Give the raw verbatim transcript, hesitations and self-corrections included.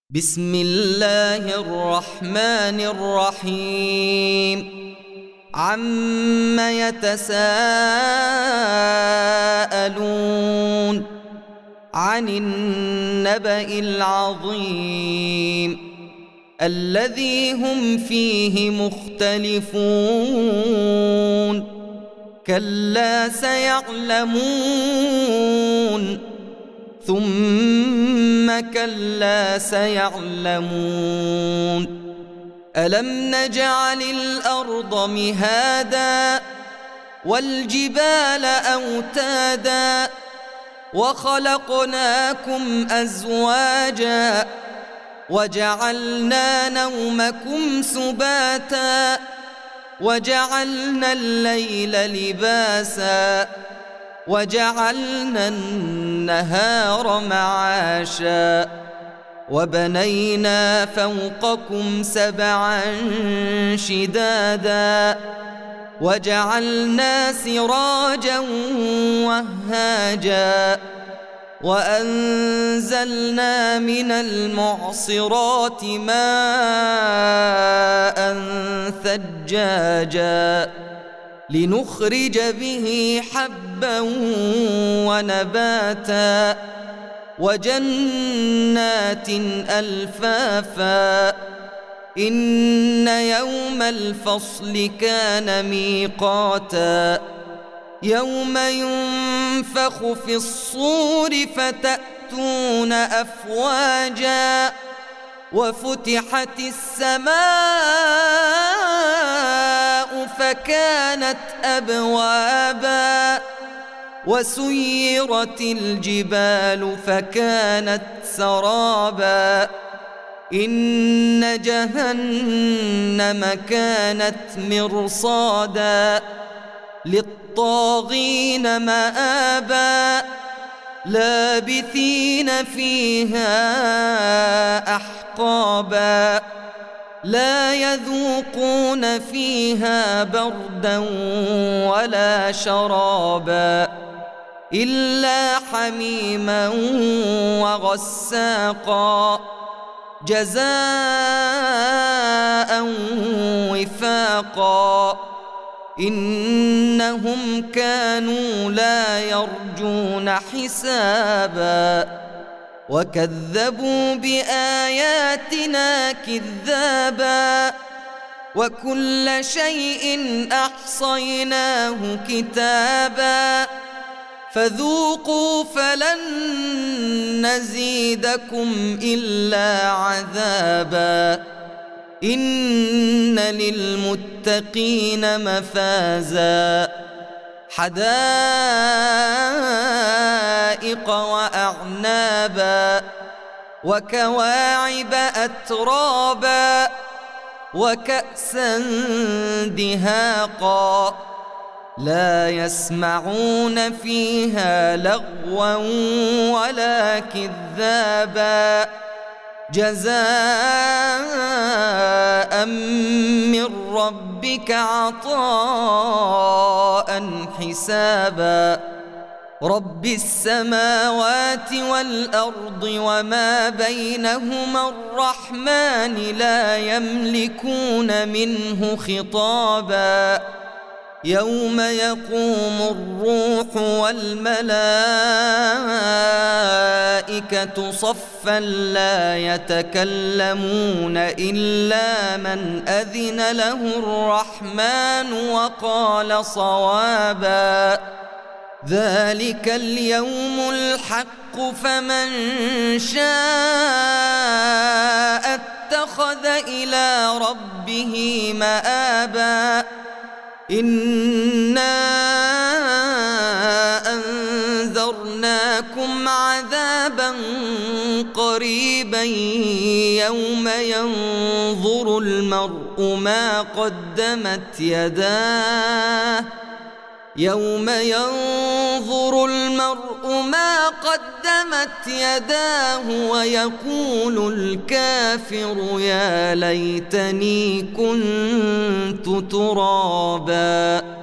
بسم الله الرحمن الرحيم عم يتساءلون عن النبأ العظيم الذي هم فيه مختلفون كلا سيعلمون ثم كلا سيعلمون ألم نجعل الأرض مهادا والجبال أوتادا وخلقناكم أزواجا وجعلنا نومكم سباتا وجعلنا الليل لباسا وجعلنا النهار معاشا وبنينا فوقكم سبعا شدادا وجعلنا سراجا وهاجا وأنزلنا من المعصرات ماء ثجاجا لنخرج به حبا ونباتا وجنات ألفافا إن يوم الفصل كان ميقاتا يوم ينفخ في الصور فتأتون أفواجا وفتحت السماء فكانت أبوابا وسيرت الجبال فكانت سرابا إن جهنم كانت مرصادا للطاغين مآبا لابثين فيها أحقابا لا يذوقون فيها بردا ولا شرابا إلا حميما وغساقا جزاء وفاقا إنهم كانوا لا يرجون حسابا وكذبوا بآياتنا كذابا وكل شيء أحصيناه كتابا فذوقوا فلن نزيدكم إلا عذابا إن للمتقين مفازا حدائق وأعنابا وكواعب أترابا وكأسا دهاقا لا يسمعون فيها لغوا ولا كذابا جزاء من ربك عطاء حسابا رب السماوات والأرض وما بينهما الرحمن لا يملكون منه خطابا يوم يقوم الروح والملائكة صفا لا يتكلمون إلا من أذن له الرحمن وقال صوابا ذلك اليوم الحق فمن شاء اتخذ إلى ربه مآبا إنا أنذرناكم عذابا قريبا يوم ينظر المرء ما قدمت يداه يوم ينظر المرء ما قدمت يداه ويقول الكافر يا ليتني كنت ترابا.